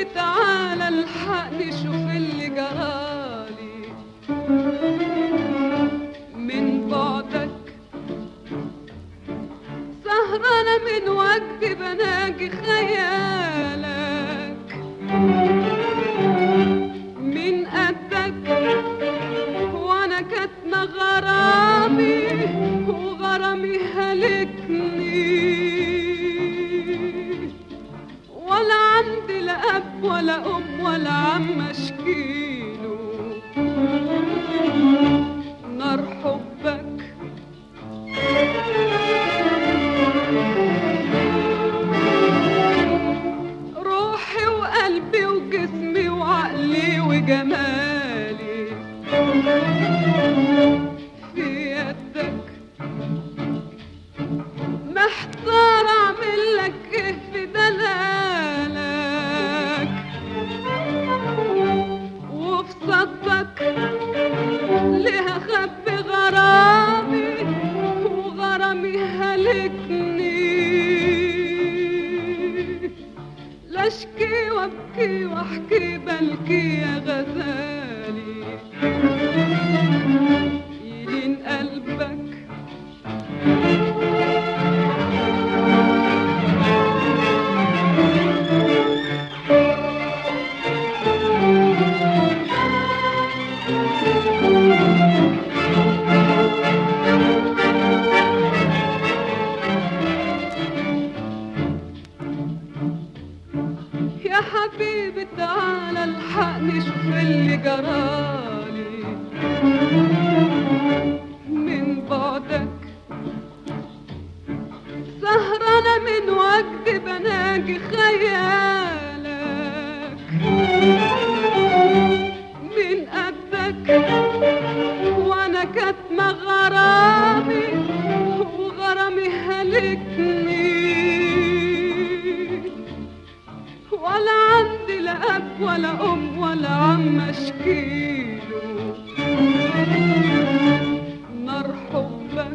حبيبي تعالى الحقني شوف اللي جرالي من بعدك، سهرانة من وجدي بناجي خيالك من قدك، وانا كاتمة غرامي وغرامي هلكني، ولا عندي لا اب ولا ام ولا عم اشكيله نار حبك. روحي وقلبي وجسمي وعقلي وجمالي في يدك، محتار اعمل لك ايه في دلالك وفي صدك، ليه اخبي غرامي وغرامي هلكني، لا اشكي وابكي واحكي بلكي يا غزالي يلين قلبك. يا حبيبي تعالى الحقني شوف اللي جرالي من بعدك، سهرانة من وجدي بناجي خيالك من قدك، وانا كاتمة غرامي وغرامي هلكني، ولا عندي لا اب ولا ام ولا عم اشكيله نار حبك.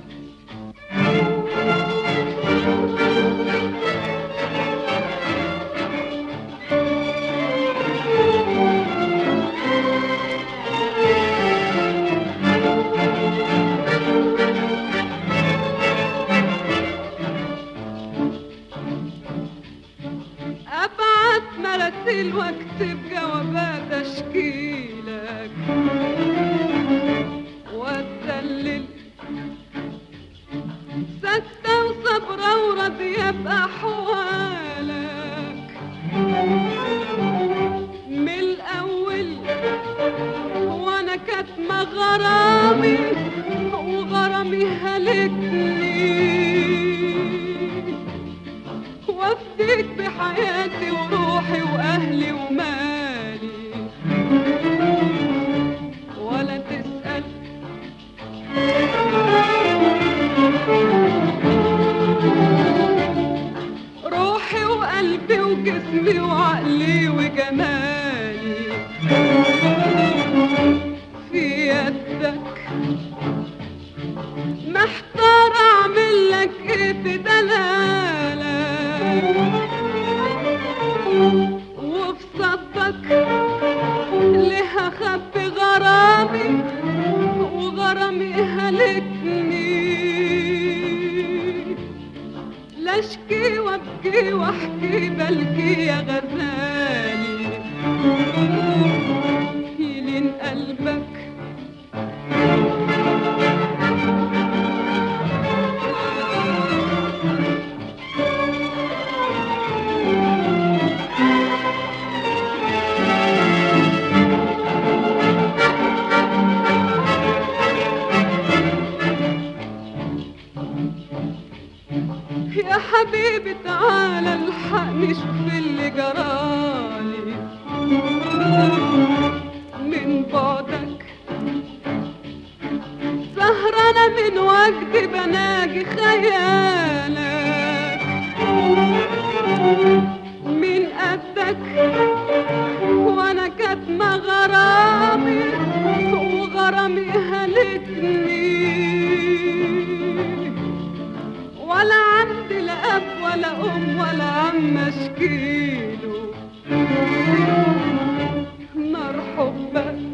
ابعت مراسيل واكتب جوابات اشكيلك واتدلل، ساكتة وصبرة وراضية بأحوالك من الأول، وانا كاتمة غرامي وغرامي هلكني، وافديك بحياتي وروحي واهلي ومالي، ولا تسأل روحي وقلبي وجسمي وعقلي وجمالي في يدك، محتار اعمل لك ايه في دلالك وفي صدك، ليه اخبي غرامي وغرامي هلكني، لا اشكي وابكي واحكي بلكي يا غزالي يلين قلبك. يا حبيبي تعالى الحقني شوف اللي جرالي من بعدك، سهرانة من وجدي بناجي خيالك من قدك، وانا كاتمة غرامي وغرامي هلكني، ولا عندي لا اب ولا ام ولا عم اشكيله. نار حبك